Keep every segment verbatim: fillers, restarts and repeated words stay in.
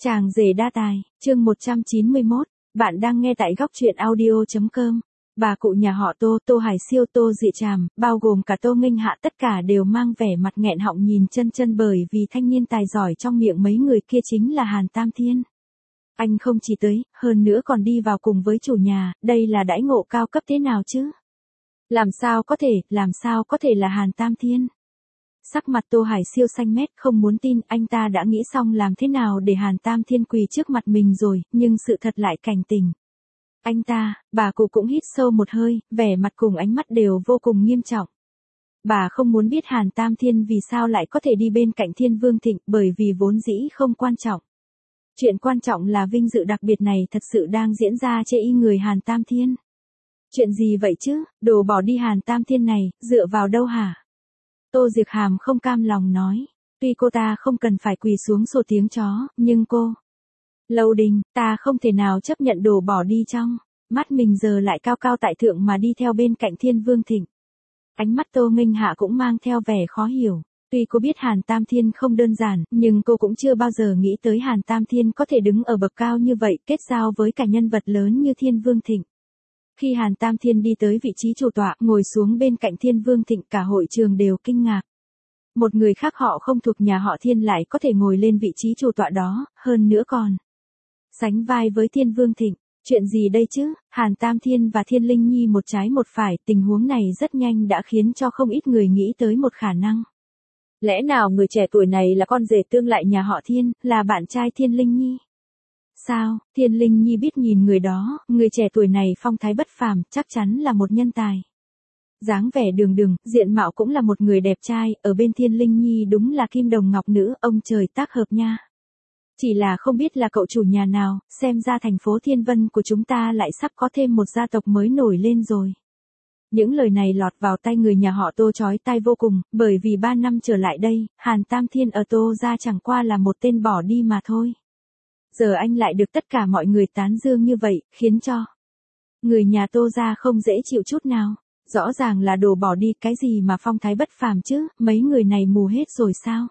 Chàng rể đa tài, chương một trăm chín mươi mốt, bạn đang nghe tại góc truyện audio.com. Bà cụ nhà họ Tô, Tô Hải Siêu, Tô Dị Tràm, bao gồm cả Tô Nghênh Hạ, tất cả đều mang vẻ mặt nghẹn họng nhìn chân chân bởi vì thanh niên tài giỏi trong miệng mấy người kia chính là Hàn Tam Thiên. Anh không chỉ tới, hơn nữa còn đi vào cùng với chủ nhà, đây là đãi ngộ cao cấp thế nào chứ? Làm sao có thể, làm sao có thể là Hàn Tam Thiên? Sắc mặt Tô Hải Siêu xanh mét, không muốn tin, anh ta đã nghĩ xong làm thế nào để Hàn Tam Thiên quỳ trước mặt mình rồi, nhưng sự thật lại cảnh tỉnh. Anh ta, bà cụ cũng hít sâu một hơi, vẻ mặt cùng ánh mắt đều vô cùng nghiêm trọng. Bà không muốn biết Hàn Tam Thiên vì sao lại có thể đi bên cạnh Thiên Vương Thịnh, bởi vì vốn dĩ không quan trọng. Chuyện quan trọng là vinh dự đặc biệt này thật sự đang diễn ra trên y người Hàn Tam Thiên. Chuyện gì vậy chứ, đồ bỏ đi Hàn Tam Thiên này, dựa vào đâu hả? Tô Diệc Hàm không cam lòng nói, tuy cô ta không cần phải quỳ xuống sổ tiếng chó, nhưng cô... Lâu Đình, ta không thể nào chấp nhận đồ bỏ đi trong, mắt mình giờ lại cao cao tại thượng mà đi theo bên cạnh Thiên Vương Thịnh. Ánh mắt Tô Nghênh Hạ cũng mang theo vẻ khó hiểu, tuy cô biết Hàn Tam Thiên không đơn giản, nhưng cô cũng chưa bao giờ nghĩ tới Hàn Tam Thiên có thể đứng ở bậc cao như vậy, kết giao với cả nhân vật lớn như Thiên Vương Thịnh. Khi Hàn Tam Thiên đi tới vị trí chủ tọa, ngồi xuống bên cạnh Thiên Vương Thịnh, cả hội trường đều kinh ngạc. Một người khác họ không thuộc nhà họ Thiên lại có thể ngồi lên vị trí chủ tọa đó, hơn nữa còn sánh vai với Thiên Vương Thịnh. Chuyện gì đây chứ? Hàn Tam Thiên và Thiên Linh Nhi một trái một phải, tình huống này rất nhanh đã khiến cho không ít người nghĩ tới một khả năng. Lẽ nào người trẻ tuổi này là con rể tương lại nhà họ Thiên, là bạn trai Thiên Linh Nhi? Sao? Thiên Linh Nhi biết nhìn người đó, người trẻ tuổi này phong thái bất phàm, chắc chắn là một nhân tài. Dáng vẻ đường đường, diện mạo cũng là một người đẹp trai, ở bên Thiên Linh Nhi đúng là kim đồng ngọc nữ, ông trời tác hợp nha. Chỉ là không biết là cậu chủ nhà nào, xem ra thành phố Thiên Vân của chúng ta lại sắp có thêm một gia tộc mới nổi lên rồi. Những lời này lọt vào tay người nhà họ Tô chói tai vô cùng, bởi vì ba năm trở lại đây, Hàn Tam Thiên ở Tô gia chẳng qua là một tên bỏ đi mà thôi. Giờ anh lại được tất cả mọi người tán dương như vậy, khiến cho người nhà Tô gia không dễ chịu chút nào. Rõ ràng là đồ bỏ đi, cái gì mà phong thái bất phàm chứ, mấy người này mù hết rồi sao?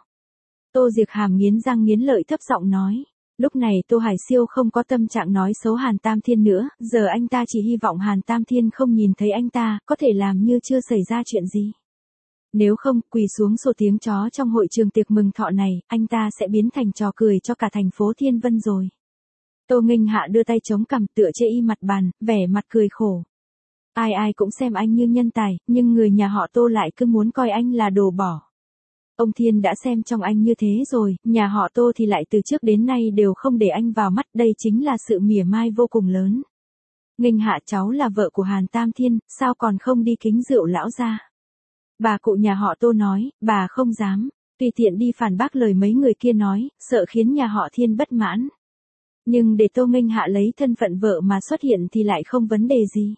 Tô Diệc Hàm nghiến răng nghiến lợi thấp giọng nói. Lúc này Tô Hải Siêu không có tâm trạng nói xấu Hàn Tam Thiên nữa, giờ anh ta chỉ hy vọng Hàn Tam Thiên không nhìn thấy anh ta, có thể làm như chưa xảy ra chuyện gì. Nếu không, quỳ xuống sổ tiếng chó trong hội trường tiệc mừng thọ này, anh ta sẽ biến thành trò cười cho cả thành phố Thiên Vân rồi. Tô Nghênh Hạ đưa tay chống cằm tựa trên y mặt bàn, vẻ mặt cười khổ. Ai ai cũng xem anh như nhân tài, nhưng người nhà họ Tô lại cứ muốn coi anh là đồ bỏ. Ông Thiên đã xem trong anh như thế rồi, nhà họ Tô thì lại từ trước đến nay đều không để anh vào mắt, đây chính là sự mỉa mai vô cùng lớn. Nghênh Hạ, cháu là vợ của Hàn Tam Thiên, sao còn không đi kính rượu lão gia? Bà cụ nhà họ Tô nói, bà không dám, tùy tiện đi phản bác lời mấy người kia nói, sợ khiến nhà họ Thiên bất mãn. Nhưng để Tô Nghênh Hạ lấy thân phận vợ mà xuất hiện thì lại không vấn đề gì.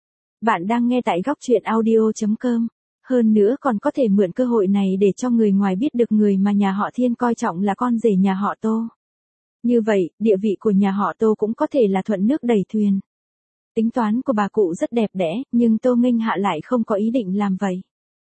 Bạn đang nghe tại góc truyện audio.com. Hơn nữa còn có thể mượn cơ hội này để cho người ngoài biết được người mà nhà họ Thiên coi trọng là con rể nhà họ Tô. Như vậy, địa vị của nhà họ Tô cũng có thể là thuận nước đẩy thuyền. Tính toán của bà cụ rất đẹp đẽ, nhưng Tô Nghênh Hạ lại không có ý định làm vậy.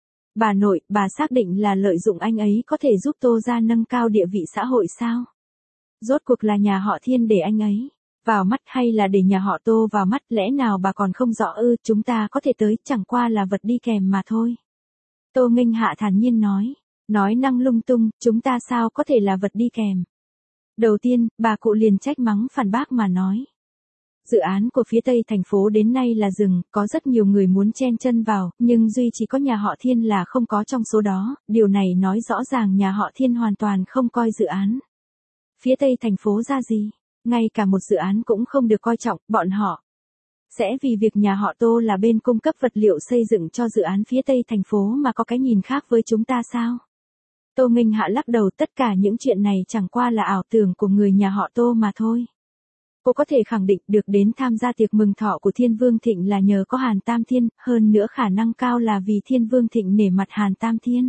Bà nội, bà xác định là lợi dụng anh ấy có thể giúp Tô gia nâng cao địa vị xã hội sao? Rốt cuộc là nhà họ Thiên để anh ấy vào mắt hay là để nhà họ Tô vào mắt, lẽ nào bà còn không rõ ư? Chúng ta có thể tới, chẳng qua là vật đi kèm mà thôi. Tô Nghênh Hạ thản nhiên nói, nói năng lung tung, chúng ta sao có thể là vật đi kèm. Đầu tiên, bà cụ liền trách mắng phản bác mà nói. Dự án của phía Tây thành phố đến nay là dừng, có rất nhiều người muốn chen chân vào, nhưng duy chỉ có nhà họ Thiên là không có trong số đó, điều này nói rõ ràng nhà họ Thiên hoàn toàn không coi dự án phía Tây thành phố ra gì, ngay cả một dự án cũng không được coi trọng, bọn họ sẽ vì việc nhà họ Tô là bên cung cấp vật liệu xây dựng cho dự án phía Tây thành phố mà có cái nhìn khác với chúng ta sao? Tô Nghênh Hạ lắc đầu, tất cả những chuyện này chẳng qua là ảo tưởng của người nhà họ Tô mà thôi. Cô có thể khẳng định được đến tham gia tiệc mừng thọ của Thiên Vương Thịnh là nhờ có Hàn Tam Thiên, hơn nữa khả năng cao là vì Thiên Vương Thịnh nể mặt Hàn Tam Thiên.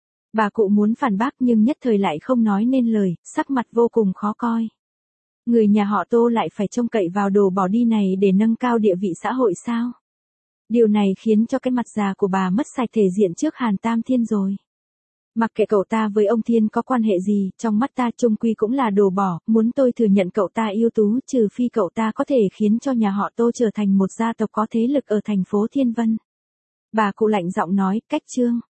Bà cụ muốn phản bác nhưng nhất thời lại không nói nên lời, sắc mặt vô cùng khó coi. Người nhà họ Tô lại phải trông cậy vào đồ bỏ đi này để nâng cao địa vị xã hội sao? Điều này khiến cho cái mặt già của bà mất sạch thể diện trước Hàn Tam Thiên rồi. Mặc kệ cậu ta với ông Thiên có quan hệ gì, trong mắt ta chung quy cũng là đồ bỏ, muốn tôi thừa nhận cậu ta ưu tú trừ phi cậu ta có thể khiến cho nhà họ Tô trở thành một gia tộc có thế lực ở thành phố Thiên Vân. Bà cụ lạnh giọng nói, cách Trương.